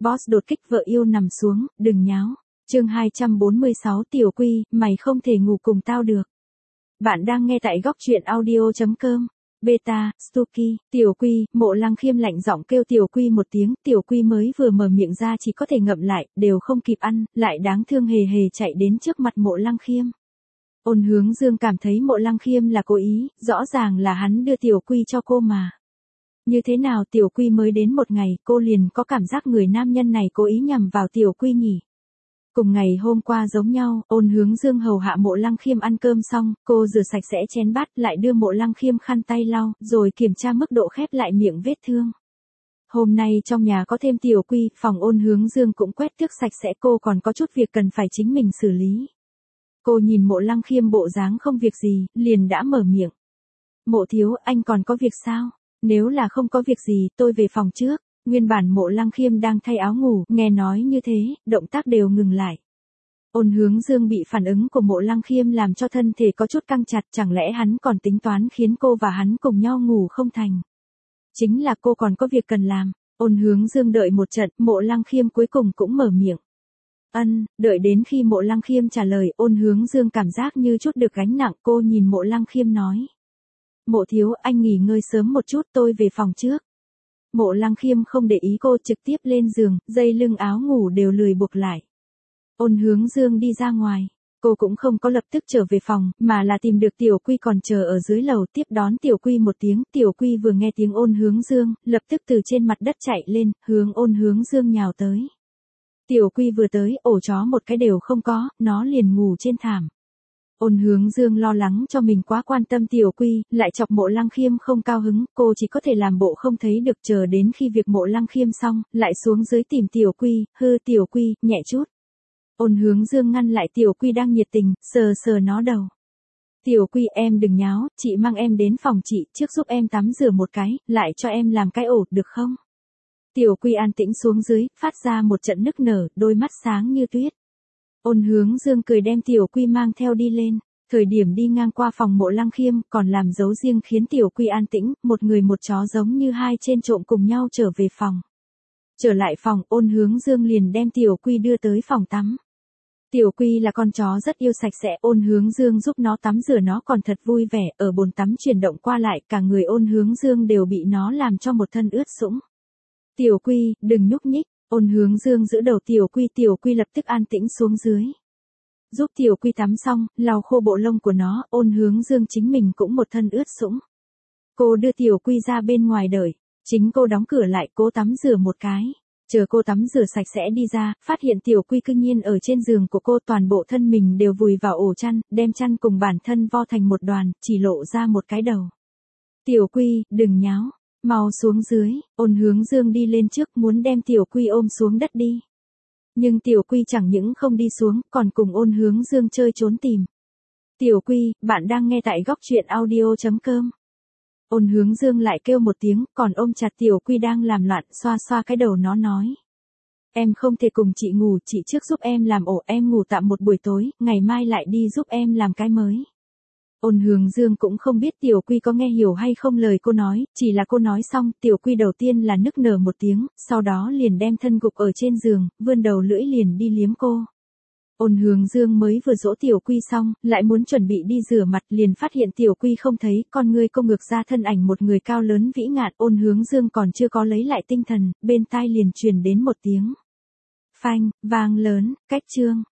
Boss đột kích vợ yêu nằm xuống, đừng nháo. Chương 246 Tiểu Quy, mày không thể ngủ cùng tao được. Bạn đang nghe tại góc truyện audio.com. Beta, Stuky, Tiểu Quy, Mộ Lăng Khiêm lạnh giọng kêu Tiểu Quy một tiếng, Tiểu Quy mới vừa mở miệng ra chỉ có thể ngậm lại, đều không kịp ăn, lại đáng thương hề hề chạy đến trước mặt Mộ Lăng Khiêm. Ôn Hướng Dương cảm thấy Mộ Lăng Khiêm là cố ý, rõ ràng là hắn đưa Tiểu Quy cho cô mà. Như thế nào Tiểu Quy mới đến một ngày, cô liền có cảm giác người nam nhân này cố ý nhằm vào Tiểu Quy nhỉ? Cùng ngày hôm qua giống nhau, Ôn Hướng Dương hầu hạ Mộ Lăng Khiêm ăn cơm xong, cô rửa sạch sẽ chén bát lại đưa Mộ Lăng Khiêm khăn tay lau, rồi kiểm tra mức độ khép lại miệng vết thương. Hôm nay trong nhà có thêm Tiểu Quy, phòng Ôn Hướng Dương cũng quét tước sạch sẽ, cô còn có chút việc cần phải chính mình xử lý. Cô nhìn Mộ Lăng Khiêm bộ dáng không việc gì, liền đã mở miệng. Mộ thiếu, anh còn có việc sao? Nếu là không có việc gì, tôi về phòng trước. Nguyên bản Mộ Lăng Khiêm đang thay áo ngủ, nghe nói như thế, động tác đều ngừng lại. Ôn Hướng Dương bị phản ứng của Mộ Lăng Khiêm làm cho thân thể có chút căng chặt, chẳng lẽ hắn còn tính toán khiến cô và hắn cùng nhau ngủ không thành. Chính là cô còn có việc cần làm. Ôn Hướng Dương đợi một trận, Mộ Lăng Khiêm cuối cùng cũng mở miệng. Đợi đến khi Mộ Lăng Khiêm trả lời, Ôn Hướng Dương cảm giác như chút được gánh nặng, cô nhìn Mộ Lăng Khiêm nói. Mộ thiếu, anh nghỉ ngơi sớm một chút, tôi về phòng trước. Mộ Lăng Khiêm không để ý cô, trực tiếp lên giường, dây lưng áo ngủ đều lười buộc lại. Ôn Hướng Dương đi ra ngoài, cô cũng không có lập tức trở về phòng, mà là tìm được Tiểu Quy còn chờ ở dưới lầu, tiếp đón Tiểu Quy một tiếng. Tiểu Quy vừa nghe tiếng Ôn Hướng Dương, lập tức từ trên mặt đất chạy lên, hướng Ôn Hướng Dương nhào tới. Tiểu Quy vừa tới, ổ chó một cái đều không có, nó liền ngủ trên thảm. Ôn Hướng Dương lo lắng cho mình quá quan tâm Tiểu Quy, lại chọc Mộ Lăng Khiêm không cao hứng, cô chỉ có thể làm bộ không thấy được, chờ đến khi việc Mộ Lăng Khiêm xong, lại xuống dưới tìm Tiểu Quy, Tiểu Quy, nhẹ chút. Ôn Hướng Dương ngăn lại Tiểu Quy đang nhiệt tình, sờ sờ nó đầu. Tiểu Quy, em đừng nháo, chị mang em đến phòng chị, trước giúp em tắm rửa một cái, lại cho em làm cái ổ, được không? Tiểu Quy an tĩnh xuống dưới, phát ra một trận nức nở, đôi mắt sáng như tuyết. Ôn Hướng Dương cười đem Tiểu Quy mang theo đi lên, thời điểm đi ngang qua phòng Mộ Lăng Khiêm, còn làm dấu riêng khiến Tiểu Quy an tĩnh, một người một chó giống như hai trên trộm cùng nhau trở về phòng. Trở lại phòng, Ôn Hướng Dương liền đem Tiểu Quy đưa tới phòng tắm. Tiểu Quy là con chó rất yêu sạch sẽ, Ôn Hướng Dương giúp nó tắm rửa nó còn thật vui vẻ, ở bồn tắm chuyển động qua lại, cả người Ôn Hướng Dương đều bị nó làm cho một thân ướt sũng. Tiểu Quy, đừng nhúc nhích. Ôn Hướng Dương giữ đầu Tiểu Quy lập tức an tĩnh xuống dưới. Giúp Tiểu Quy tắm xong, lau khô bộ lông của nó, Ôn Hướng Dương chính mình cũng một thân ướt sũng. Cô đưa Tiểu Quy ra bên ngoài đợi, chính cô đóng cửa lại, cố tắm rửa một cái. Chờ cô tắm rửa sạch sẽ đi ra, phát hiện Tiểu Quy cư nhiên ở trên giường của cô, toàn bộ thân mình đều vùi vào ổ chăn, đem chăn cùng bản thân vo thành một đoàn, chỉ lộ ra một cái đầu. Tiểu Quy, đừng nháo. Mau xuống dưới, Ôn Hướng Dương đi lên trước muốn đem Tiểu Quy ôm xuống đất đi. Nhưng Tiểu Quy chẳng những không đi xuống, còn cùng Ôn Hướng Dương chơi trốn tìm. Tiểu Quy, bạn đang nghe tại góc truyện audio.com. Ôn Hướng Dương lại kêu một tiếng, còn ôm chặt Tiểu Quy đang làm loạn, xoa xoa cái đầu nó nói. Em không thể cùng chị ngủ, chị trước giúp em làm ổ, em ngủ tạm một buổi tối, ngày mai lại đi giúp em làm cái mới. Ôn Hướng Dương cũng không biết Tiểu Quy có nghe hiểu hay không lời cô nói, chỉ là cô nói xong, Tiểu Quy đầu tiên là nức nở một tiếng, sau đó liền đem thân gục ở trên giường, vươn đầu lưỡi liền đi liếm cô. Ôn Hướng Dương mới vừa dỗ Tiểu Quy xong, lại muốn chuẩn bị đi rửa mặt, liền phát hiện Tiểu Quy không thấy, con ngươi cô ngược ra thân ảnh một người cao lớn vĩ ngạn. Ôn Hướng Dương còn chưa có lấy lại tinh thần, bên tai liền truyền đến một tiếng phanh, vang lớn, cách chương.